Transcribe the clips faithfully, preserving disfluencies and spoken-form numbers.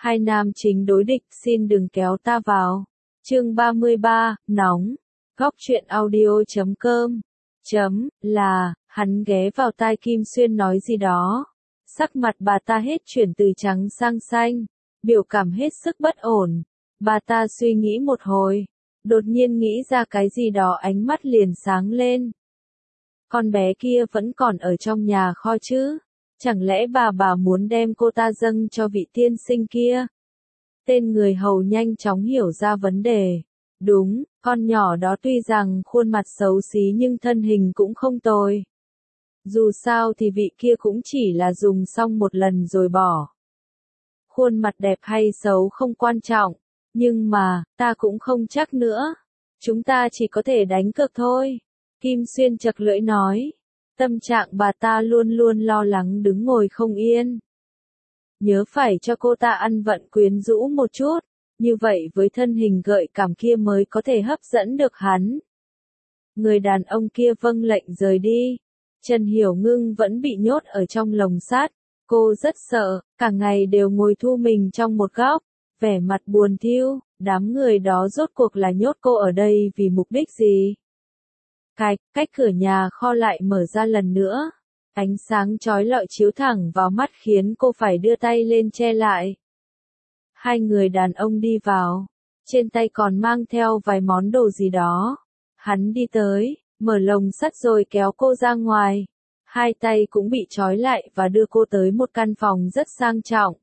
Hai nam chính đối địch, xin đừng kéo ta vào. Chương ba mươi ba, nóng. Góc truyện audio chấm com. Chấm, là, hắn ghé vào tai Kim Xuyên nói gì đó. Sắc mặt bà ta hết chuyển từ trắng sang xanh, biểu cảm hết sức bất ổn. Bà ta suy nghĩ một hồi, đột nhiên nghĩ ra cái gì đó, ánh mắt liền sáng lên. Con bé kia vẫn còn ở trong nhà kho chứ? Chẳng lẽ bà bà muốn đem cô ta dâng cho vị tiên sinh kia? Tên người hầu nhanh chóng hiểu ra vấn đề. Đúng, con nhỏ đó tuy rằng khuôn mặt xấu xí nhưng thân hình cũng không tồi. Dù sao thì vị kia cũng chỉ là dùng xong một lần rồi bỏ. Khuôn mặt đẹp hay xấu không quan trọng, nhưng mà, ta cũng không chắc nữa. Chúng ta chỉ có thể đánh cược thôi. Kim Xuyên chật lưỡi nói. Tâm trạng bà ta luôn luôn lo lắng đứng ngồi không yên. Nhớ phải cho cô ta ăn vận quyến rũ một chút, như vậy với thân hình gợi cảm kia mới có thể hấp dẫn được hắn. Người đàn ông kia vâng lệnh rời đi. Trần Hiểu Ngưng vẫn bị nhốt ở trong lồng sắt. Cô rất sợ, cả ngày đều ngồi thu mình trong một góc, vẻ mặt buồn thiu. Đám người đó rốt cuộc là nhốt cô ở đây vì mục đích gì? Cạch, cách cửa nhà kho lại mở ra lần nữa. Ánh sáng chói lọi chiếu thẳng vào mắt khiến cô phải đưa tay lên che lại. Hai người đàn ông đi vào, trên tay còn mang theo vài món đồ gì đó. Hắn đi tới, mở lồng sắt rồi kéo cô ra ngoài. Hai tay cũng bị trói lại và đưa cô tới một căn phòng rất sang trọng.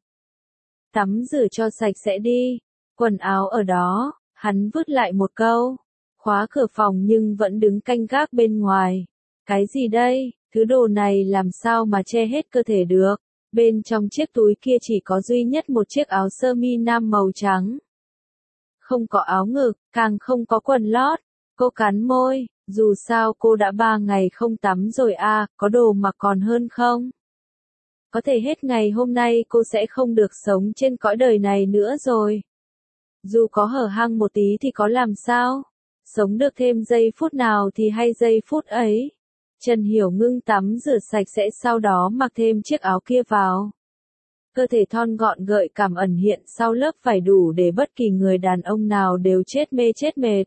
Tắm rửa cho sạch sẽ đi, quần áo ở đó, hắn vứt lại một câu. Khóa cửa phòng nhưng vẫn đứng canh gác bên ngoài. Cái gì đây? Thứ đồ này làm sao mà che hết cơ thể được? Bên trong chiếc túi kia chỉ có duy nhất một chiếc áo sơ mi nam màu trắng. Không có áo ngực, càng không có quần lót. Cô cắn môi, dù sao cô đã ba ngày không tắm rồi à, có đồ mặc còn hơn không? Có thể hết ngày hôm nay cô sẽ không được sống trên cõi đời này nữa rồi. Dù có hở hang một tí thì có làm sao? Sống được thêm giây phút nào thì hay giây phút ấy. Trần Hiểu Ngưng tắm rửa sạch sẽ sau đó mặc thêm chiếc áo kia vào. Cơ thể thon gọn gợi cảm ẩn hiện sau lớp vải đủ để bất kỳ người đàn ông nào đều chết mê chết mệt.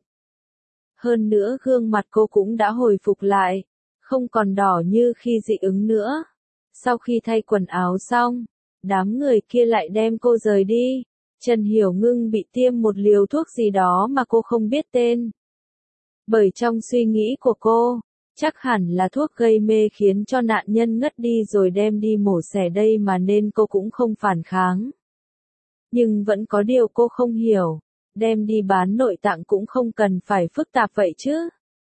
Hơn nữa gương mặt cô cũng đã hồi phục lại, không còn đỏ như khi dị ứng nữa. Sau khi thay quần áo xong, đám người kia lại đem cô rời đi. Trần Hiểu Ngưng bị tiêm một liều thuốc gì đó mà cô không biết tên. Bởi trong suy nghĩ của cô, chắc hẳn là thuốc gây mê khiến cho nạn nhân ngất đi rồi đem đi mổ xẻ đây mà nên cô cũng không phản kháng. Nhưng vẫn có điều cô không hiểu, đem đi bán nội tạng cũng không cần phải phức tạp vậy chứ.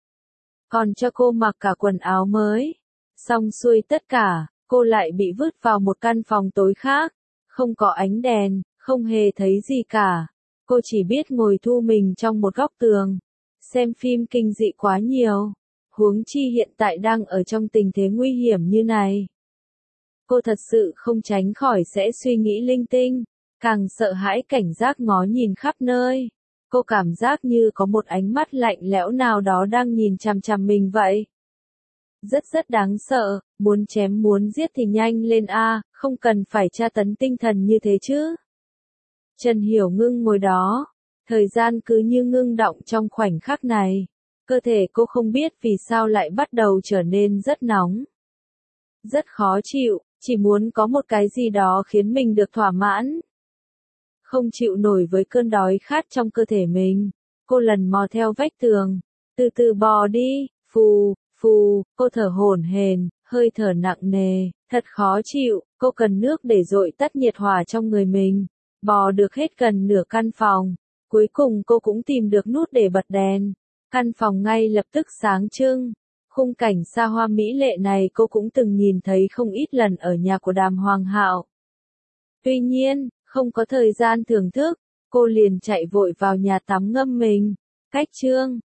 Còn cho cô mặc cả quần áo mới. Xong xuôi tất cả, cô lại bị vứt vào một căn phòng tối khác, không có ánh đèn, không hề thấy gì cả. Cô chỉ biết ngồi thu mình trong một góc tường, xem phim kinh dị quá nhiều. Huống chi hiện tại đang ở trong tình thế nguy hiểm như này. Cô thật sự không tránh khỏi sẽ suy nghĩ linh tinh, càng sợ hãi cảnh giác ngó nhìn khắp nơi. Cô cảm giác như có một ánh mắt lạnh lẽo nào đó đang nhìn chằm chằm mình vậy. Rất rất đáng sợ, muốn chém muốn giết thì nhanh lên a, không cần phải tra tấn tinh thần như thế chứ. Trần Hiểu Ngưng ngồi đó, thời gian cứ như ngưng đọng trong khoảnh khắc này. Cơ thể cô không biết vì sao lại bắt đầu trở nên rất nóng. Rất khó chịu, chỉ muốn có một cái gì đó khiến mình được thỏa mãn. Không chịu nổi với cơn đói khát trong cơ thể mình, cô lần mò theo vách tường, từ từ bò đi, phù, phù, cô thở hổn hển, hơi thở nặng nề, thật khó chịu, cô cần nước để dội tắt nhiệt hỏa trong người mình. Bò được hết gần nửa căn phòng, cuối cùng cô cũng tìm được nút để bật đèn. Căn phòng ngay lập tức sáng trưng. Khung cảnh xa hoa mỹ lệ này cô cũng từng nhìn thấy không ít lần ở nhà của Đàm Hoàng Hạo. Tuy nhiên, không có thời gian thưởng thức, cô liền chạy vội vào nhà tắm ngâm mình. Cách chương